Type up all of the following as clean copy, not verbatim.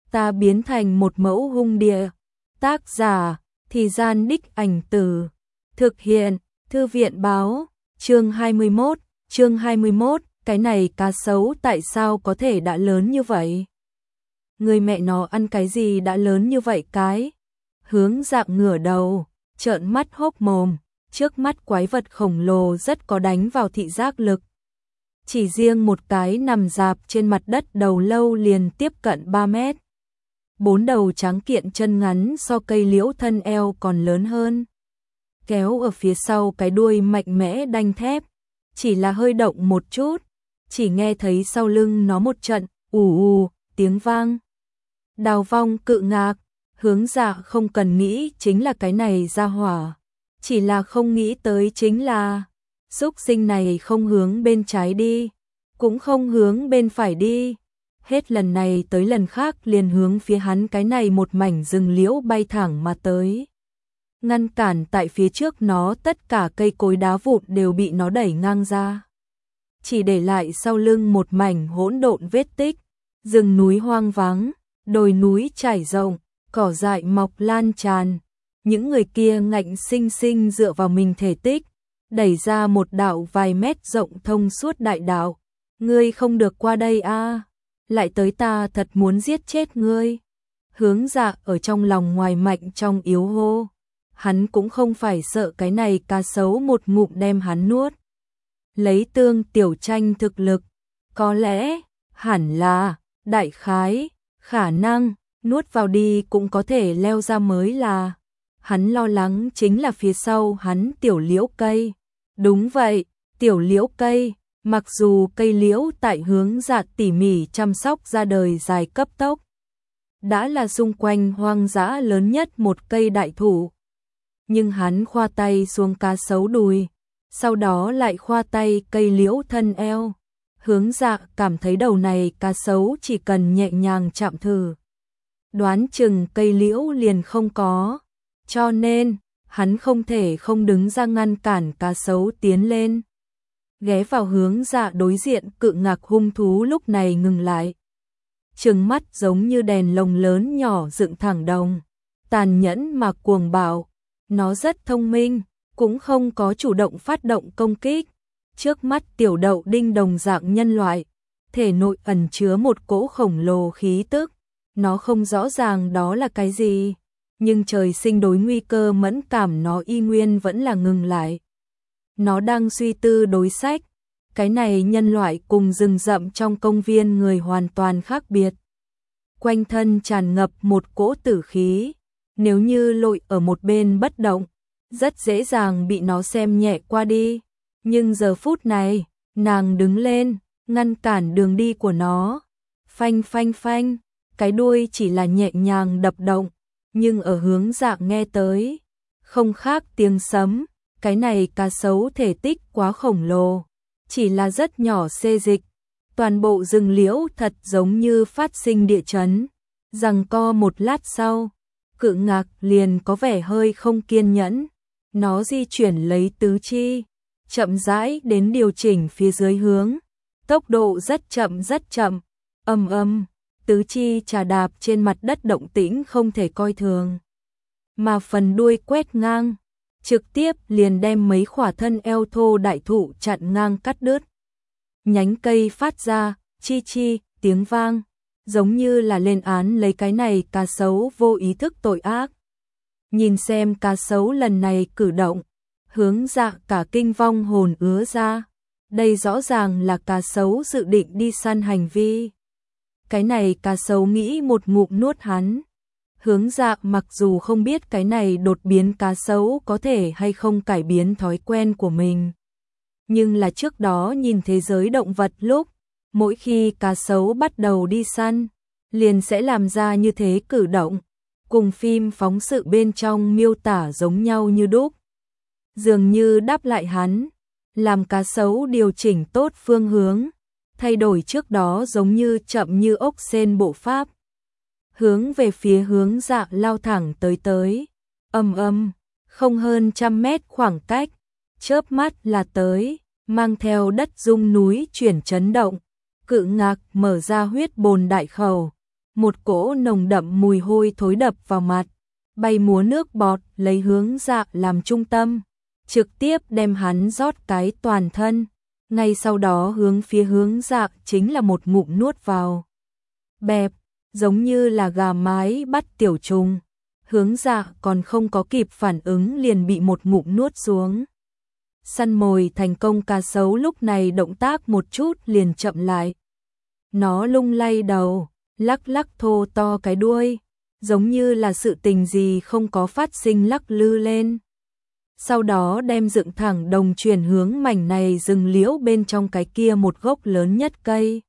ta biến thành một mẫu hung địa. Tác giả, Thì Gian Đích Ảnh Từ. Thực hiện, Thư viện báo, chương 21, cái này cá sấu tại sao có thể đã lớn như vậy? Người mẹ nó ăn cái gì đã lớn như vậy cái? Hướng Dạng ngửa đầu, trợn mắt hốc mồm, trước mắt quái vật khổng lồ rất có đánh vào thị giác lực. Chỉ riêng một cái nằm rạp trên mặt đất đầu lâu liền tiếp cận 3 mét. 4 đầu trắng kiện chân ngắn so cây liễu thân eo còn lớn hơn. Kéo ở phía sau cái đuôi mạnh mẽ đanh thép, chỉ là hơi động một chút, chỉ nghe thấy sau lưng nó một trận ù tiếng vang. Đào Vong cự ngạc, Hướng Dạ không cần nghĩ chính là cái này ra hỏa, chỉ là không nghĩ tới chính là xúc sinh này không hướng bên trái đi, cũng không hướng bên phải đi, hết lần này tới lần khác liền hướng phía hắn cái này một mảnh rừng liễu bay thẳng mà tới. Ngăn cản tại phía trước nó tất cả cây cối đá vụn đều bị nó đẩy ngang ra. Chỉ để lại sau lưng một mảnh hỗn độn vết tích, rừng núi hoang vắng, đồi núi trải rộng, cỏ dại mọc lan tràn. Những người kia ngạnh sinh sinh dựa vào mình thể tích, đẩy ra một đạo vài mét rộng thông suốt đại đạo. Ngươi không được qua đây a, lại tới ta thật muốn giết chết ngươi. Hướng Dạ ở trong lòng ngoài mạnh trong yếu hô. Hắn cũng không phải sợ cái này cá sấu một ngụm đem hắn nuốt. Lấy Tương Tiểu Tranh thực lực, có lẽ, hẳn là, đại khái, khả năng, nuốt vào đi cũng có thể leo ra mới là. Hắn lo lắng chính là phía sau hắn tiểu liễu cây. Đúng vậy, tiểu liễu cây, mặc dù cây liễu tại Hướng Dạ tỉ mỉ chăm sóc ra đời dài cấp tốc, đã là xung quanh hoang dã lớn nhất một cây đại thụ. Nhưng hắn khoa tay xuống cá sấu đùi, sau đó lại khoa tay cây liễu thân eo. Hướng Dạ cảm thấy đầu này cá sấu chỉ cần nhẹ nhàng chạm thử, đoán chừng cây liễu liền không có, cho nên hắn không thể không đứng ra ngăn cản cá sấu tiến lên. Ghé vào Hướng Dạ đối diện cự ngạc hung thú lúc này ngừng lại. Trừng mắt giống như đèn lồng lớn nhỏ dựng thẳng đồng, tàn nhẫn mà cuồng bạo. Nó rất thông minh, cũng không có chủ động phát động công kích. Trước mắt tiểu đậu đinh đồng dạng nhân loại, thể nội ẩn chứa một cỗ khổng lồ khí tức. Nó không rõ ràng đó là cái gì, nhưng trời sinh đối nguy cơ mẫn cảm nó y nguyên vẫn là ngừng lại. Nó đang suy tư đối sách. Cái này nhân loại cùng rừng rậm trong công viên người hoàn toàn khác biệt. Quanh thân tràn ngập một cỗ tử khí. Nếu như lội ở một bên bất động, rất dễ dàng bị nó xem nhẹ qua đi. Nhưng giờ phút này, nàng đứng lên, ngăn cản đường đi của nó. Phanh phanh phanh, cái đuôi chỉ là nhẹ nhàng đập động, nhưng ở Hướng Dạ nghe tới, không khác tiếng sấm. Cái này cá sấu thể tích quá khổng lồ, chỉ là rất nhỏ xê dịch. Toàn bộ rừng liễu thật giống như phát sinh địa chấn. Giằng co một lát sau, cự ngạc liền có vẻ hơi không kiên nhẫn. Nó di chuyển lấy tứ chi, chậm rãi đến điều chỉnh phía dưới hướng. Tốc độ rất chậm, tứ chi trà đạp trên mặt đất động tĩnh không thể coi thường. Mà phần đuôi quét ngang, trực tiếp liền đem mấy khỏa thân eo thô đại thụ chặn ngang cắt đứt. Nhánh cây phát ra, chi tiếng vang, giống như là lên án lấy cái này cá sấu vô ý thức tội ác. Nhìn xem cá sấu lần này cử động, Hướng Dạ cả kinh vong hồn ứa ra. Đây rõ ràng là cá sấu dự định đi săn hành vi. Cái này cá sấu nghĩ một ngụm nuốt hắn. Hướng Dạ mặc dù không biết cái này đột biến cá sấu có thể hay không cải biến thói quen của mình. Nhưng là trước đó nhìn thế giới động vật lúc, mỗi khi cá sấu bắt đầu đi săn, liền sẽ làm ra như thế cử động, cùng phim phóng sự bên trong miêu tả giống nhau như đúc. Dường như đáp lại hắn, làm cá sấu điều chỉnh tốt phương hướng, thay đổi trước đó giống như chậm như ốc sên bộ pháp. Hướng về phía Hướng Dạ lao thẳng tới. Không hơn 100 mét khoảng cách, chớp mắt là tới, mang theo đất rung núi chuyển chấn động. Cự ngạc mở ra huyết bồn đại khẩu, một cỗ nồng đậm mùi hôi thối đập vào mặt, bay múa nước bọt lấy Hướng Dạ làm trung tâm, trực tiếp đem hắn rót cái toàn thân, ngay sau đó hướng phía Hướng Dạ chính là một ngụm nuốt vào. Bẹp, giống như là gà mái bắt tiểu trùng. Hướng Dạ còn không có kịp phản ứng liền bị một ngụm nuốt xuống. Săn mồi thành công cá sấu lúc này động tác một chút liền chậm lại. Nó lung lay đầu, lắc lắc thô to cái đuôi, giống như là sự tình gì không có phát sinh lắc lư lên. Sau đó đem dựng thẳng đồng chuyển hướng mảnh này rừng liễu bên trong cái kia một gốc lớn nhất cây.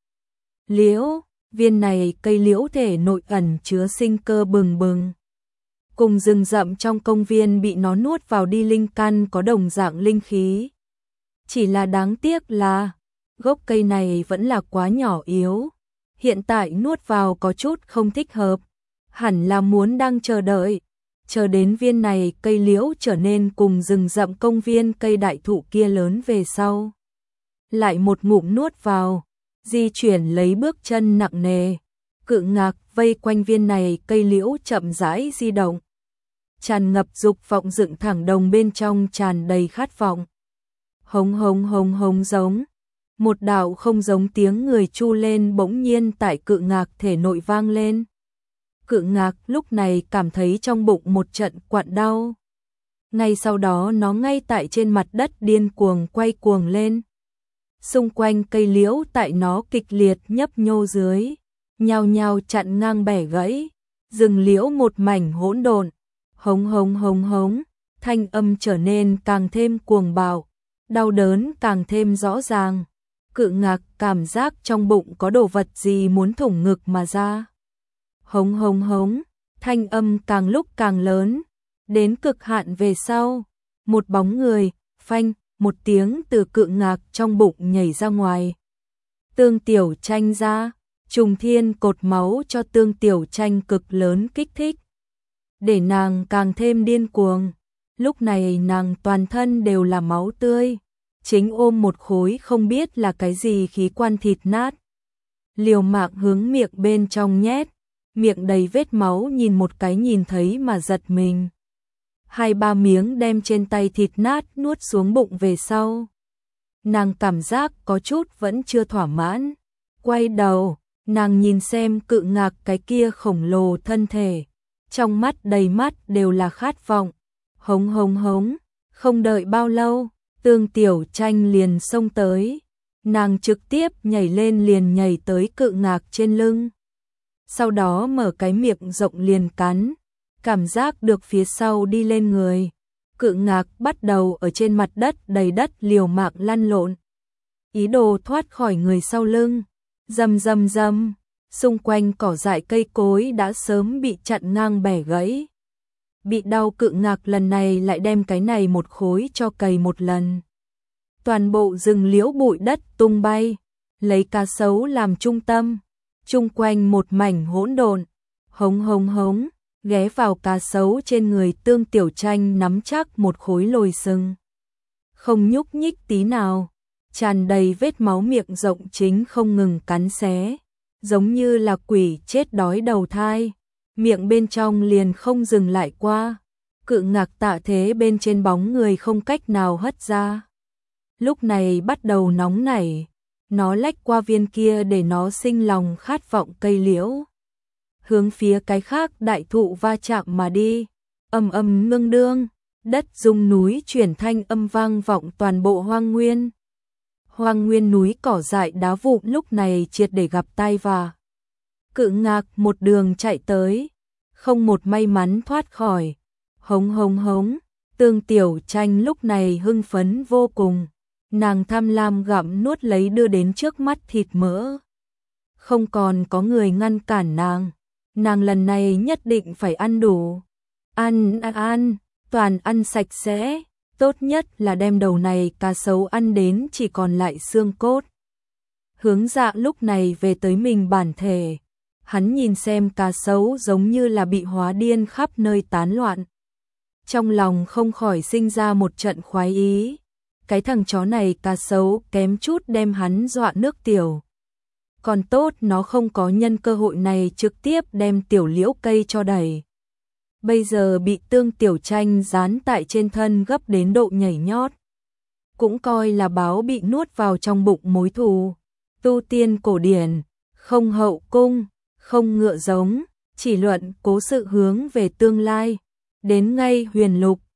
Liễu, viên này cây liễu thể nội ẩn chứa sinh cơ bừng bừng. Cùng rừng rậm trong công viên bị nó nuốt vào đi linh căn có đồng dạng linh khí. Chỉ là đáng tiếc là, gốc cây này vẫn là quá nhỏ yếu. Hiện tại nuốt vào có chút không thích hợp, hẳn là muốn đang chờ đợi. Chờ đến viên này cây liễu trở nên cùng rừng rậm công viên cây đại thụ kia lớn về sau. Lại một ngụm nuốt vào, di chuyển lấy bước chân nặng nề. Cự ngạc vây quanh viên này cây liễu chậm rãi di động. Tràn ngập dục vọng dựng thẳng đồng bên trong tràn đầy khát vọng. Hống hống hống hống giống. Một đạo không giống tiếng người chu lên bỗng nhiên tại cự ngạc thể nội vang lên. Cự ngạc lúc này cảm thấy trong bụng một trận quặn đau. Ngay sau đó nó ngay tại trên mặt đất điên cuồng quay cuồng lên. Xung quanh cây liễu tại nó kịch liệt nhấp nhô dưới, nhao nhao chặn ngang bẻ gãy, rừng liễu một mảnh hỗn độn. Hống hống hống hống, thanh âm trở nên càng thêm cuồng bạo, đau đớn càng thêm rõ ràng. Cự ngạc cảm giác trong bụng có đồ vật gì muốn thủng ngực mà ra. Hống hống hống, thanh âm càng lúc càng lớn, đến cực hạn về sau, một bóng người, phanh, một tiếng từ cự ngạc trong bụng nhảy ra ngoài. Tương Tiểu Tranh ra, trùng thiên cột máu cho Tương Tiểu Tranh cực lớn kích thích. Để nàng càng thêm điên cuồng, lúc này nàng toàn thân đều là máu tươi, chính ôm một khối không biết là cái gì khí quan thịt nát. Liều mạng hướng miệng bên trong nhét, miệng đầy vết máu nhìn một cái nhìn thấy mà giật mình. 2-3 miếng đem trên tay thịt nát nuốt xuống bụng về sau. Nàng cảm giác có chút vẫn chưa thỏa mãn. Quay đầu, nàng nhìn xem cự ngạc cái kia khổng lồ thân thể. Trong mắt đầy mắt đều là khát vọng. Hống hống hống, không đợi bao lâu, Tương Tiểu Tranh liền xông tới. Nàng trực tiếp nhảy lên liền nhảy tới cự ngạc trên lưng. Sau đó mở cái miệng rộng liền cắn. Cảm giác được phía sau đi lên người. Cự ngạc bắt đầu ở trên mặt đất đầy đất liều mạng lăn lộn. Ý đồ thoát khỏi người sau lưng. Rầm rầm rầm, xung quanh cỏ dại cây cối đã sớm bị chặn ngang bẻ gãy. Bị đau cự ngạc lần này lại đem cái này một khối cho cày một lần. Toàn bộ rừng liễu bụi đất tung bay, lấy cá sấu làm trung tâm, chung quanh một mảnh hỗn độn. Hống hống hống, ghé vào cá sấu trên người Tương Tiểu Tranh nắm chắc một khối lồi sừng. Không nhúc nhích tí nào, tràn đầy vết máu miệng rộng chính không ngừng cắn xé, giống như là quỷ chết đói đầu thai, miệng bên trong liền không dừng lại qua. Cự ngạc tạ thế bên trên bóng người không cách nào hất ra. Lúc này bắt đầu nóng nảy, nó lách qua viên kia để nó sinh lòng khát vọng cây liễu. Hướng phía cái khác đại thụ va chạm mà đi, ầm ầm ngưng đương, đất rung núi chuyển thanh âm vang vọng toàn bộ hoang nguyên. Hoang nguyên núi cỏ dại đá vụn lúc này triệt để gặp tai vạ. Cự ngạc một đường chạy tới, không một may mắn thoát khỏi. Hống hống hống, Tương Tiểu Tranh lúc này hưng phấn vô cùng. Nàng tham lam gặm nuốt lấy đưa đến trước mắt thịt mỡ. Không còn có người ngăn cản nàng. Nàng lần này nhất định phải ăn đủ. Ăn, toàn ăn sạch sẽ. Tốt nhất là đem đầu này cá sấu ăn đến chỉ còn lại xương cốt. Hướng Dạ lúc này về tới mình bản thể. Hắn nhìn xem cá sấu giống như là bị hóa điên khắp nơi tán loạn. Trong lòng không khỏi sinh ra một trận khoái ý. Cái thằng chó này cá sấu kém chút đem hắn dọa nước tiểu. Còn tốt nó không có nhân cơ hội này trực tiếp đem tiểu liễu cây cho đẩy. Bây giờ bị Tương Tiểu Tranh dán tại trên thân gấp đến độ nhảy nhót. Cũng coi là báo bị nuốt vào trong bụng mối thù. Tu tiên cổ điển, không hậu cung, không ngựa giống, chỉ luận cố sự hướng về tương lai. Đến ngay huyền lục,